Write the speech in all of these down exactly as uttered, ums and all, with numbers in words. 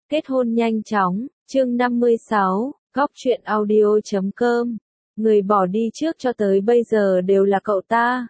Kết hôn nhanh chóng, chương năm mươi sáu, góc truyện audio chấm com. Người bỏ đi trước cho tới bây giờ đều là cậu ta.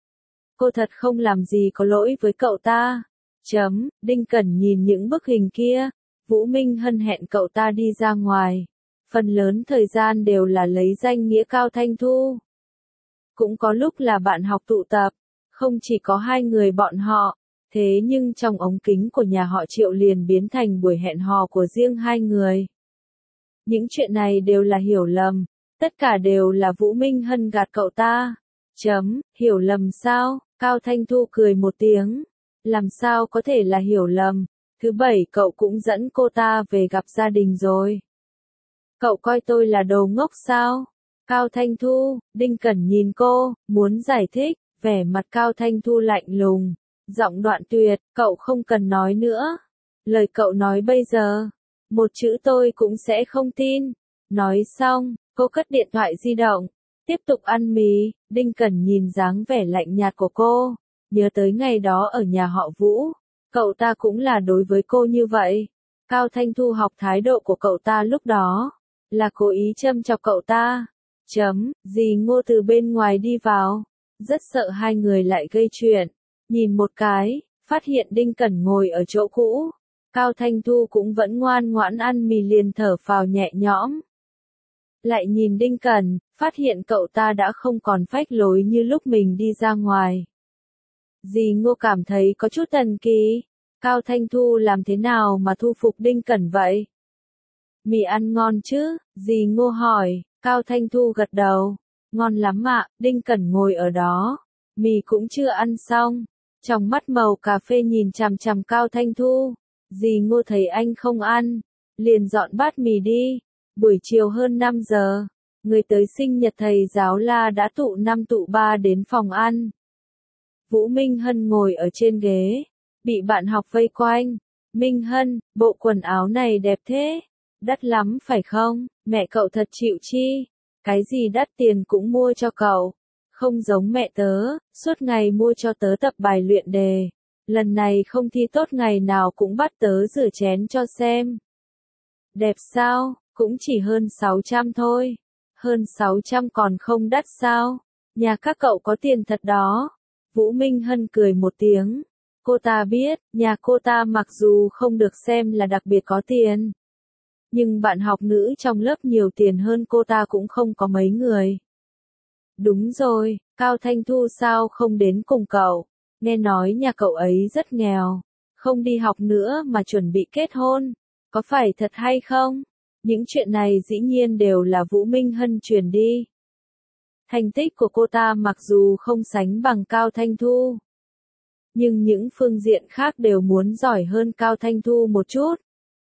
Cô thật không làm gì có lỗi với cậu ta. Chấm, Đinh Cẩn nhìn những bức hình kia. Vũ Minh Hân hẹn cậu ta đi ra ngoài. Phần lớn thời gian đều là lấy danh nghĩa Cao Thanh Thu. Cũng có lúc là bạn học tụ tập. Không chỉ có hai người bọn họ. Thế nhưng trong ống kính của nhà họ Triệu liền biến thành buổi hẹn hò của riêng hai người. Những chuyện này đều là hiểu lầm. Tất cả đều là Vũ Minh Hân gạt cậu ta. Chấm, hiểu lầm sao? Cao Thanh Thu cười một tiếng. Làm sao có thể là hiểu lầm? Thứ bảy cậu cũng dẫn cô ta về gặp gia đình rồi. Cậu coi tôi là đồ ngốc sao? Cao Thanh Thu, Đinh Cẩn nhìn cô, muốn giải thích, vẻ mặt Cao Thanh Thu lạnh lùng. Giọng đoạn tuyệt, cậu không cần nói nữa. Lời cậu nói bây giờ, một chữ tôi cũng sẽ không tin. Nói xong, cô cất điện thoại di động, tiếp tục ăn mì. Đinh Cẩn nhìn dáng vẻ lạnh nhạt của cô, nhớ tới ngày đó ở nhà họ Vũ, cậu ta cũng là đối với cô như vậy. Cao Thanh Thu học thái độ của cậu ta lúc đó, là cố ý châm chọc cậu ta. Chấm, dì Ngô từ bên ngoài đi vào, rất sợ hai người lại gây chuyện. Nhìn một cái, phát hiện Đinh Cẩn ngồi ở chỗ cũ. Cao Thanh Thu cũng vẫn ngoan ngoãn ăn mì liền thở phào nhẹ nhõm. Lại nhìn Đinh Cẩn, phát hiện cậu ta đã không còn phách lối như lúc mình đi ra ngoài. Dì Ngô cảm thấy có chút thần kỳ. Cao Thanh Thu làm thế nào mà thu phục Đinh Cẩn vậy? Mì ăn ngon chứ? Dì Ngô hỏi. Cao Thanh Thu gật đầu. Ngon lắm ạ. Đinh Cẩn ngồi ở đó. Mì cũng chưa ăn xong. Trong mắt màu cà phê nhìn chằm chằm Cao Thanh Thu. Dì Ngô thấy anh không ăn, liền dọn bát mì đi. Buổi chiều hơn năm giờ, người tới sinh nhật thầy giáo La đã tụ năm tụ ba đến phòng ăn. Vũ Minh Hân ngồi ở trên ghế, bị bạn học vây quanh. Minh Hân, bộ quần áo này đẹp thế. Đắt lắm phải không? Mẹ cậu thật chịu chi. Cái gì đắt tiền cũng mua cho cậu. Không giống mẹ tớ, suốt ngày mua cho tớ tập bài luyện đề. Lần này không thi tốt ngày nào cũng bắt tớ rửa chén cho xem. Đẹp sao? Cũng chỉ hơn sáu trăm thôi. Hơn sáu trăm còn không đắt sao? Nhà các cậu có tiền thật đó. Vũ Minh Hân cười một tiếng. Cô ta biết, nhà cô ta mặc dù không được xem là đặc biệt có tiền. Nhưng bạn học nữ trong lớp nhiều tiền hơn cô ta cũng không có mấy người. Đúng rồi, Cao Thanh Thu sao không đến cùng cậu? Nghe nói nhà cậu ấy rất nghèo, không đi học nữa mà chuẩn bị kết hôn. Có phải thật hay không? Những chuyện này dĩ nhiên đều là Vũ Minh Hân truyền đi. Thành tích của cô ta mặc dù không sánh bằng Cao Thanh Thu, nhưng những phương diện khác đều muốn giỏi hơn Cao Thanh Thu một chút.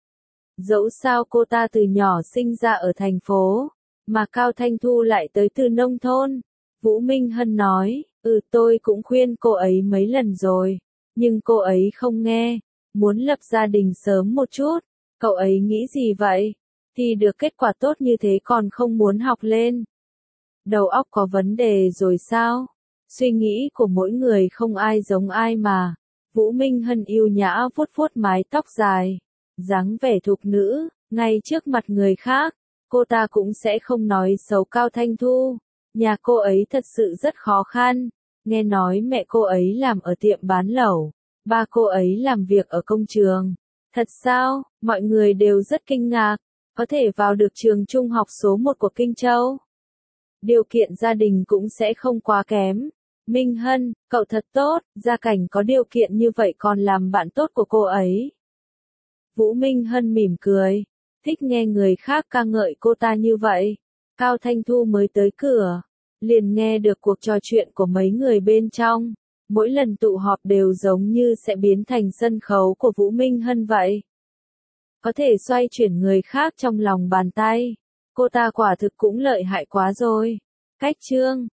Dẫu sao cô ta từ nhỏ sinh ra ở thành phố, mà Cao Thanh Thu lại tới từ nông thôn. Vũ Minh Hân nói, ừ tôi cũng khuyên cô ấy mấy lần rồi, nhưng cô ấy không nghe, muốn lập gia đình sớm một chút. Cậu ấy nghĩ gì vậy? Thì được kết quả tốt như thế còn không muốn học lên. Đầu óc có vấn đề rồi sao? Suy nghĩ của mỗi người không ai giống ai mà. Vũ Minh Hân yêu nhã vuốt vuốt mái tóc dài, dáng vẻ thục nữ, ngay trước mặt người khác, cô ta cũng sẽ không nói xấu Cao Thanh Thu. Nhà cô ấy thật sự rất khó khăn. Nghe nói mẹ cô ấy làm ở tiệm bán lẩu, ba cô ấy làm việc ở công trường. Thật sao? Mọi người đều rất kinh ngạc, có thể vào được trường trung học số một của Kinh Châu. Điều kiện gia đình cũng sẽ không quá kém. Minh Hân, cậu thật tốt, gia cảnh có điều kiện như vậy còn làm bạn tốt của cô ấy. Vũ Minh Hân mỉm cười, thích nghe người khác ca ngợi cô ta như vậy. Cao Thanh Thu mới tới cửa, liền nghe được cuộc trò chuyện của mấy người bên trong. Mỗi lần tụ họp đều giống như sẽ biến thành sân khấu của Vũ Minh Hân vậy. Có thể xoay chuyển người khác trong lòng bàn tay. Cô ta quả thực cũng lợi hại quá rồi. Cách chương